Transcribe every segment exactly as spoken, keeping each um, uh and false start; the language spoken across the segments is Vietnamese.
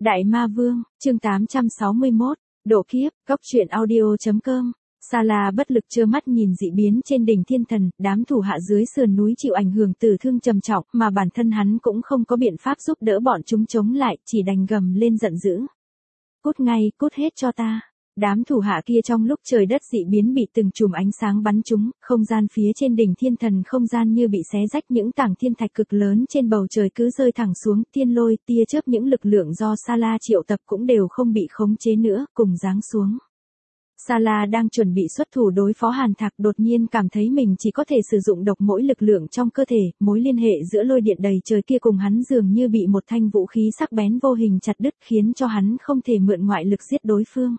Đại Ma Vương, chương tám trăm sáu mươi mốt, độ kiếp, góc truyện audio.com. Sa La bất lực trơ mắt nhìn dị biến trên đỉnh thiên thần, đám thủ hạ dưới sườn núi chịu ảnh hưởng tử thương trầm trọng, mà bản thân hắn cũng không có biện pháp giúp đỡ bọn chúng chống lại, chỉ đành gầm lên giận dữ. Cút ngay, cút hết cho ta. Đám thủ hạ kia trong lúc trời đất dị biến bị từng chùm ánh sáng bắn trúng, không gian phía trên đỉnh thiên thần không gian như bị xé rách, những tảng thiên thạch cực lớn trên bầu trời cứ rơi thẳng xuống, thiên lôi, tia chớp, những lực lượng do Sa La triệu tập cũng đều không bị khống chế nữa, cùng giáng xuống. Sa La đang chuẩn bị xuất thủ đối phó Hàn Thạc, đột nhiên cảm thấy mình chỉ có thể sử dụng độc mỗi lực lượng trong cơ thể, mối liên hệ giữa lôi điện đầy trời kia cùng hắn dường như bị một thanh vũ khí sắc bén vô hình chặt đứt, khiến cho hắn không thể mượn ngoại lực giết đối phương.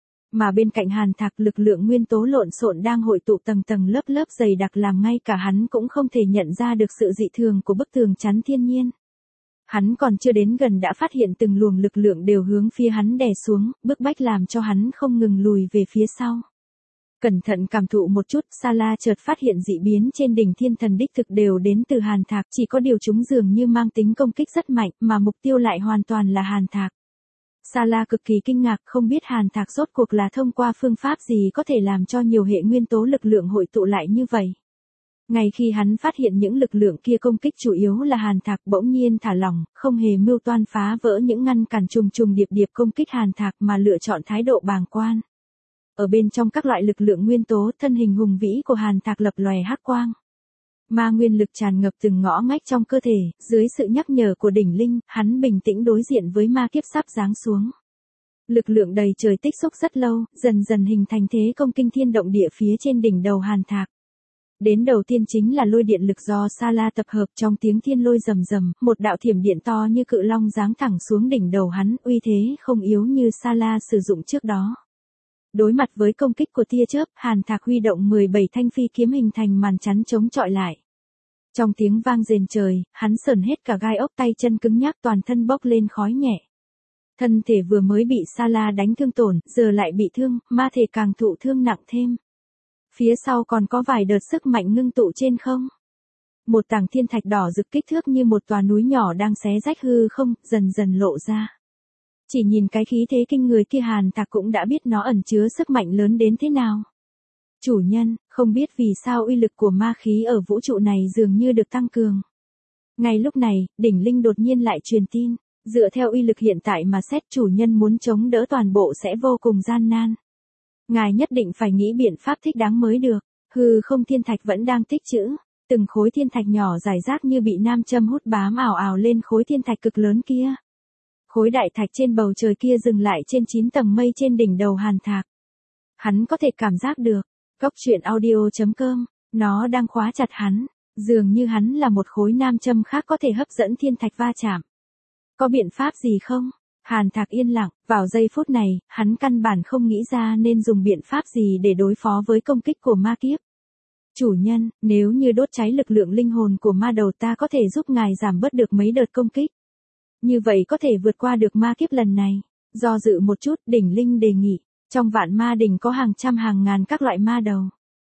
Mà bên cạnh Hàn Thạc, lực lượng nguyên tố lộn xộn đang hội tụ tầng tầng lớp lớp dày đặc, làm ngay cả hắn cũng không thể nhận ra được sự dị thường của bức tường chắn thiên nhiên. Hắn còn chưa đến gần đã phát hiện từng luồng lực lượng đều hướng phía hắn đè xuống, bức bách làm cho hắn không ngừng lùi về phía sau. Cẩn thận cảm thụ một chút, Sa La chợt phát hiện dị biến trên đỉnh thiên thần đích thực đều đến từ Hàn Thạc, chỉ có điều chúng dường như mang tính công kích rất mạnh, mà mục tiêu lại hoàn toàn là Hàn Thạc. Sa La cực kỳ kinh ngạc, không biết Hàn Thạc rốt cuộc là thông qua phương pháp gì có thể làm cho nhiều hệ nguyên tố lực lượng hội tụ lại như vậy. Ngay khi hắn phát hiện những lực lượng kia công kích chủ yếu là Hàn Thạc, bỗng nhiên thả lỏng, không hề mưu toan phá vỡ những ngăn cản trùng trùng điệp điệp công kích Hàn Thạc, mà lựa chọn thái độ bàng quan. Ở bên trong các loại lực lượng nguyên tố, thân hình hùng vĩ của Hàn Thạc lập lòe hắc quang. Ma nguyên lực tràn ngập từng ngõ ngách trong cơ thể, dưới sự nhắc nhở của đỉnh linh, hắn bình tĩnh đối diện với ma kiếp sắp giáng xuống. Lực lượng đầy trời tích xúc rất lâu, dần dần hình thành thế công kinh thiên động địa phía trên đỉnh đầu Hàn Thạc. Đến đầu tiên chính là lôi điện lực do Sa La tập hợp, trong tiếng thiên lôi rầm rầm, một đạo thiểm điện to như cự long giáng thẳng xuống đỉnh đầu hắn, uy thế không yếu như Sa La sử dụng trước đó. Đối mặt với công kích của tia chớp, Hàn Thạc huy động mười bảy thanh phi kiếm hình thành màn chắn chống chọi lại. Trong tiếng vang rền trời, hắn sởn hết cả gai ốc, tay chân cứng nhắc, toàn thân bốc lên khói nhẹ. Thân thể vừa mới bị Sa La đánh thương tổn, giờ lại bị thương, ma thể càng thụ thương nặng thêm. Phía sau còn có vài đợt sức mạnh ngưng tụ trên không. Một tảng thiên thạch đỏ rực kích thước như một tòa núi nhỏ đang xé rách hư không, dần dần lộ ra. Chỉ nhìn cái khí thế kinh người kia, Hàn Thạc cũng đã biết nó ẩn chứa sức mạnh lớn đến thế nào. Chủ nhân, không biết vì sao uy lực của ma khí ở vũ trụ này dường như được tăng cường. Ngay lúc này, đỉnh linh đột nhiên lại truyền tin, dựa theo uy lực hiện tại mà xét, chủ nhân muốn chống đỡ toàn bộ sẽ vô cùng gian nan. Ngài nhất định phải nghĩ biện pháp thích đáng mới được. Hư không thiên thạch vẫn đang tích trữ, từng khối thiên thạch nhỏ rải rác như bị nam châm hút bám ảo ảo lên khối thiên thạch cực lớn kia. Khối đại thạch trên bầu trời kia dừng lại trên chín tầng mây trên đỉnh đầu Hàn Thạc. Hắn có thể cảm giác được, góc truyện audio.com, nó đang khóa chặt hắn, dường như hắn là một khối nam châm khác có thể hấp dẫn thiên thạch va chạm. Có biện pháp gì không? Hàn Thạc yên lặng, vào giây phút này, hắn căn bản không nghĩ ra nên dùng biện pháp gì để đối phó với công kích của ma kiếp. Chủ nhân, nếu như đốt cháy lực lượng linh hồn của ma đầu, ta có thể giúp ngài giảm bớt được mấy đợt công kích. Như vậy có thể vượt qua được ma kiếp lần này. Do dự một chút, đỉnh linh đề nghị, trong vạn ma đỉnh có hàng trăm hàng ngàn các loại ma đầu.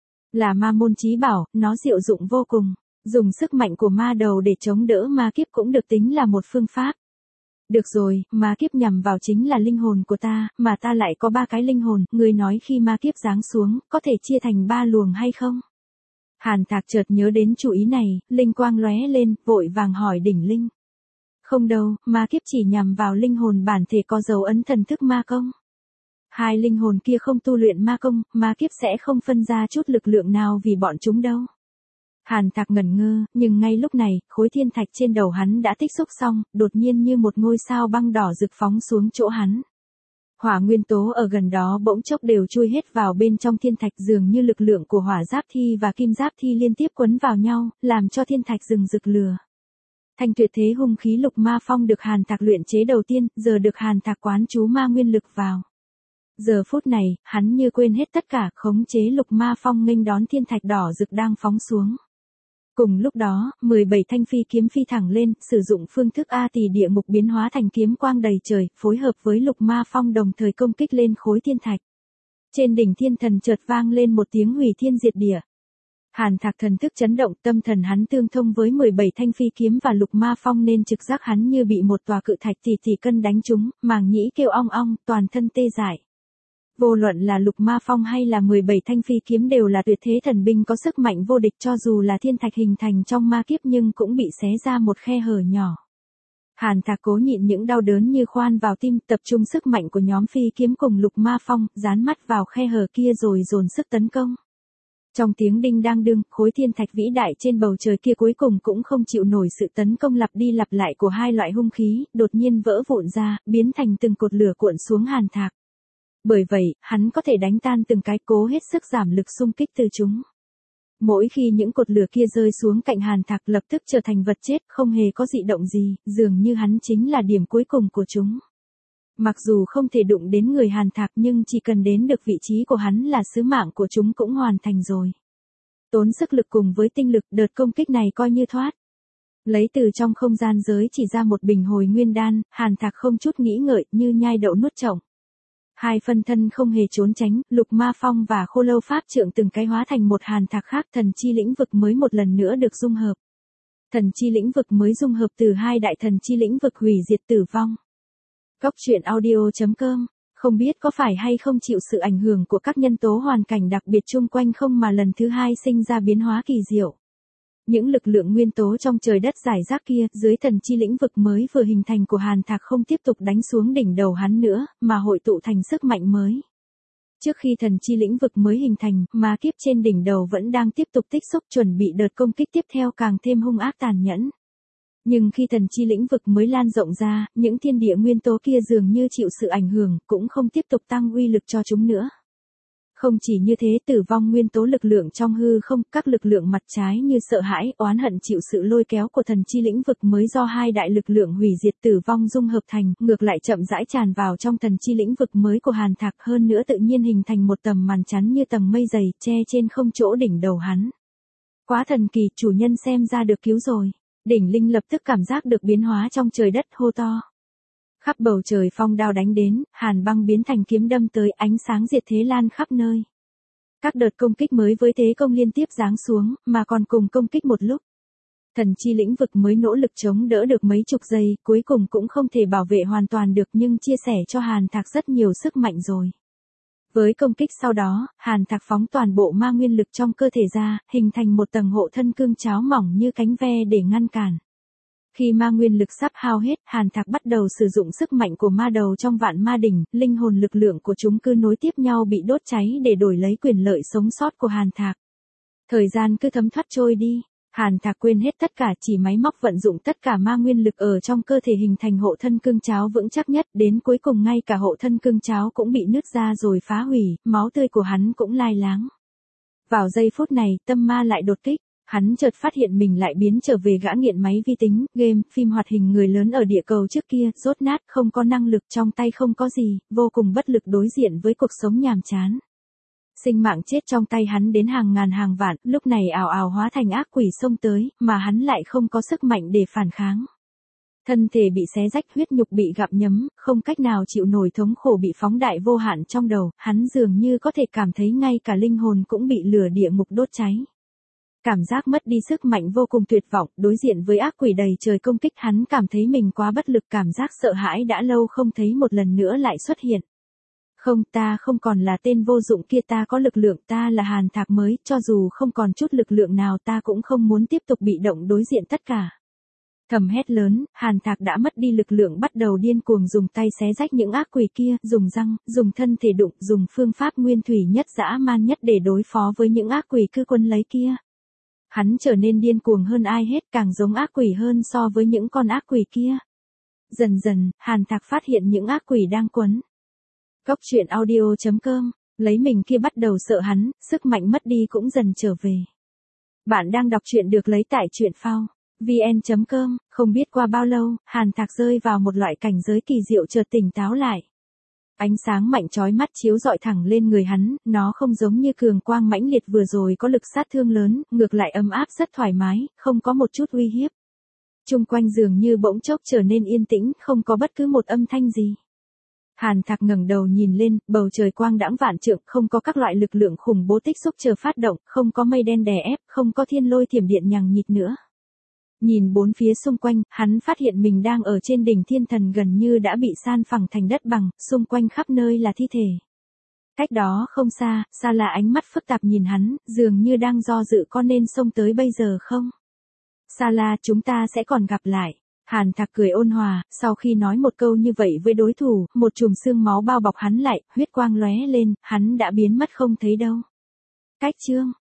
Là ma môn chí bảo, nó diệu dụng vô cùng. Dùng sức mạnh của ma đầu để chống đỡ ma kiếp cũng được tính là một phương pháp. Được rồi, ma kiếp nhằm vào chính là linh hồn của ta, mà ta lại có ba cái linh hồn, ngươi nói khi ma kiếp giáng xuống, có thể chia thành ba luồng hay không? Hàn Thạc chợt nhớ đến chủ ý này, linh quang lóe lên, vội vàng hỏi đỉnh linh. Không đâu, ma kiếp chỉ nhằm vào linh hồn bản thể có dấu ấn thần thức ma công. Hai linh hồn kia không tu luyện ma công, ma kiếp sẽ không phân ra chút lực lượng nào vì bọn chúng đâu. Hàn Thạc ngẩn ngơ, nhưng ngay lúc này, khối thiên thạch trên đầu hắn đã tích xúc xong, đột nhiên như một ngôi sao băng đỏ rực phóng xuống chỗ hắn. Hỏa nguyên tố ở gần đó bỗng chốc đều chui hết vào bên trong thiên thạch, dường như lực lượng của hỏa giáp thi và kim giáp thi liên tiếp quấn vào nhau, làm cho thiên thạch rừng rực lửa. Thanh tuyệt thế hung khí lục ma phong được Hàn Thạc luyện chế đầu tiên, giờ được Hàn Thạc quán chú ma nguyên lực vào. Giờ phút này, hắn như quên hết tất cả, khống chế lục ma phong nghênh đón thiên thạch đỏ rực đang phóng xuống. Cùng lúc đó, mười bảy thanh phi kiếm phi thẳng lên, sử dụng phương thức A Tỳ địa ngục biến hóa thành kiếm quang đầy trời, phối hợp với lục ma phong đồng thời công kích lên khối thiên thạch. Trên đỉnh thiên thần chợt vang lên một tiếng hủy thiên diệt địa. Hàn Thạc thần thức chấn động, tâm thần hắn tương thông với mười bảy thanh phi kiếm và lục ma phong nên trực giác hắn như bị một tòa cự thạch tỷ tỷ cân đánh trúng, màng nhĩ kêu ong ong, toàn thân tê dại. Vô luận là lục ma phong hay là mười bảy thanh phi kiếm đều là tuyệt thế thần binh có sức mạnh vô địch, cho dù là thiên thạch hình thành trong ma kiếp nhưng cũng bị xé ra một khe hở nhỏ. Hàn Thạc cố nhịn những đau đớn như khoan vào tim, tập trung sức mạnh của nhóm phi kiếm cùng lục ma phong, dán mắt vào khe hở kia rồi dồn sức tấn công. Trong tiếng đinh đang đương, khối thiên thạch vĩ đại trên bầu trời kia cuối cùng cũng không chịu nổi sự tấn công lặp đi lặp lại của hai loại hung khí, đột nhiên vỡ vụn ra, biến thành từng cột lửa cuộn xuống Hàn Thạc. Bởi vậy, hắn có thể đánh tan từng cái, cố hết sức giảm lực xung kích từ chúng. Mỗi khi những cột lửa kia rơi xuống cạnh Hàn Thạc lập tức trở thành vật chết, không hề có dị động gì, dường như hắn chính là điểm cuối cùng của chúng. Mặc dù không thể đụng đến người Hàn Thạc nhưng chỉ cần đến được vị trí của hắn là sứ mạng của chúng cũng hoàn thành rồi. Tốn sức lực cùng với tinh lực, đợt công kích này coi như thoát. Lấy từ trong không gian giới chỉ ra một bình hồi nguyên đan, Hàn Thạc không chút nghĩ ngợi, như nhai đậu nuốt trỏng. Hai phân thân không hề trốn tránh, lục ma phong và khô lâu pháp trượng từng cái hóa thành một Hàn Thạc khác, thần chi lĩnh vực mới một lần nữa được dung hợp. Thần chi lĩnh vực mới dung hợp từ hai đại thần chi lĩnh vực hủy diệt tử vong. Cốc truyện audio chấm com, không biết có phải hay không chịu sự ảnh hưởng của các nhân tố hoàn cảnh đặc biệt chung quanh không mà lần thứ hai sinh ra biến hóa kỳ diệu. Những lực lượng nguyên tố trong trời đất giải rác kia, dưới thần chi lĩnh vực mới vừa hình thành của Hàn Thạc không tiếp tục đánh xuống đỉnh đầu hắn nữa, mà hội tụ thành sức mạnh mới. Trước khi thần chi lĩnh vực mới hình thành, ma kiếp trên đỉnh đầu vẫn đang tiếp tục tích xúc chuẩn bị đợt công kích tiếp theo càng thêm hung ác tàn nhẫn. Nhưng khi thần chi lĩnh vực mới lan rộng ra, những thiên địa nguyên tố kia dường như chịu sự ảnh hưởng, cũng không tiếp tục tăng uy lực cho chúng nữa. Không chỉ như thế, tử vong nguyên tố lực lượng trong hư không, các lực lượng mặt trái như sợ hãi, oán hận chịu sự lôi kéo của thần chi lĩnh vực mới do hai đại lực lượng hủy diệt tử vong dung hợp thành, ngược lại chậm rãi tràn vào trong thần chi lĩnh vực mới của Hàn Thạc, hơn nữa tự nhiên hình thành một tầm màn chắn như tầng mây dày, che trên không chỗ đỉnh đầu hắn. Quá thần kỳ, chủ nhân xem ra được cứu rồi. Đỉnh Linh lập tức cảm giác được biến hóa trong trời đất, hô to. Khắp bầu trời phong đao đánh đến, hàn băng biến thành kiếm đâm tới, ánh sáng diệt thế lan khắp nơi. Các đợt công kích mới với thế công liên tiếp giáng xuống, mà còn cùng công kích một lúc. Thần chi lĩnh vực mới nỗ lực chống đỡ được mấy chục giây, cuối cùng cũng không thể bảo vệ hoàn toàn được nhưng chia sẻ cho Hàn Thạc rất nhiều sức mạnh rồi. Với công kích sau đó, Hàn Thạc phóng toàn bộ ma nguyên lực trong cơ thể ra, hình thành một tầng hộ thân cương cháo mỏng như cánh ve để ngăn cản. Khi ma nguyên lực sắp hao hết, Hàn Thạc bắt đầu sử dụng sức mạnh của ma đầu trong vạn ma đỉnh, linh hồn lực lượng của chúng cứ nối tiếp nhau bị đốt cháy để đổi lấy quyền lợi sống sót của Hàn Thạc. Thời gian cứ thấm thoát trôi đi, Hàn Thạc quên hết tất cả, chỉ máy móc vận dụng tất cả ma nguyên lực ở trong cơ thể hình thành hộ thân cương cháo vững chắc nhất, đến cuối cùng ngay cả hộ thân cương cháo cũng bị nứt ra rồi phá hủy, máu tươi của hắn cũng lai láng. Vào giây phút này, tâm ma lại đột kích. Hắn chợt phát hiện mình lại biến trở về gã nghiện máy vi tính, game, phim hoạt hình người lớn ở địa cầu trước kia, rốt nát, không có năng lực, trong tay không có gì, vô cùng bất lực đối diện với cuộc sống nhàm chán. Sinh mạng chết trong tay hắn đến hàng ngàn hàng vạn, lúc này ào ào hóa thành ác quỷ xông tới, mà hắn lại không có sức mạnh để phản kháng. Thân thể bị xé rách, huyết nhục bị gặm nhấm, không cách nào chịu nổi thống khổ bị phóng đại vô hạn trong đầu, hắn dường như có thể cảm thấy ngay cả linh hồn cũng bị lửa địa ngục đốt cháy. Cảm giác mất đi sức mạnh vô cùng tuyệt vọng, đối diện với ác quỷ đầy trời công kích hắn cảm thấy mình quá bất lực, cảm giác sợ hãi đã lâu không thấy một lần nữa lại xuất hiện. Không, ta không còn là tên vô dụng kia, ta có lực lượng, ta là Hàn Thạc mới, cho dù không còn chút lực lượng nào ta cũng không muốn tiếp tục bị động đối diện tất cả. Thầm hét lớn, Hàn Thạc đã mất đi lực lượng bắt đầu điên cuồng dùng tay xé rách những ác quỷ kia, dùng răng, dùng thân thể đụng, dùng phương pháp nguyên thủy nhất dã man nhất để đối phó với những ác quỷ cứ quân lấy kia. Hắn trở nên điên cuồng hơn ai hết, càng giống ác quỷ hơn so với những con ác quỷ kia. Dần dần, Hàn Thạc phát hiện những ác quỷ đang quấn. Cốc truyện audio chấm com, lấy mình kia bắt đầu sợ hắn, sức mạnh mất đi cũng dần trở về. Bạn đang đọc truyện được lấy tại truyện phao vn chấm com, không biết qua bao lâu, Hàn Thạc rơi vào một loại cảnh giới kỳ diệu, chợt tỉnh táo lại. Ánh sáng mạnh chói mắt chiếu rọi thẳng lên người hắn, nó không giống như cường quang mãnh liệt vừa rồi có lực sát thương lớn, ngược lại ấm áp rất thoải mái, không có một chút uy hiếp. Chung quanh dường như bỗng chốc trở nên yên tĩnh, không có bất cứ một âm thanh gì. Hàn Thạc ngẩng đầu nhìn lên, bầu trời quang đãng vạn trượng, không có các loại lực lượng khủng bố tích xúc chờ phát động, không có mây đen đè ép, không có thiên lôi thiểm điện nhằng nhịt nữa. Nhìn bốn phía xung quanh, hắn phát hiện mình đang ở trên đỉnh thiên thần gần như đã bị san phẳng thành đất bằng, xung quanh khắp nơi là thi thể. Cách đó không xa, Sa La ánh mắt phức tạp nhìn hắn, dường như đang do dự có nên xông tới bây giờ không. Sa La, chúng ta sẽ còn gặp lại. Hàn Thạc cười ôn hòa, sau khi nói một câu như vậy với đối thủ, một chùm xương máu bao bọc hắn lại, huyết quang lóe lên, hắn đã biến mất không thấy đâu. Cách chương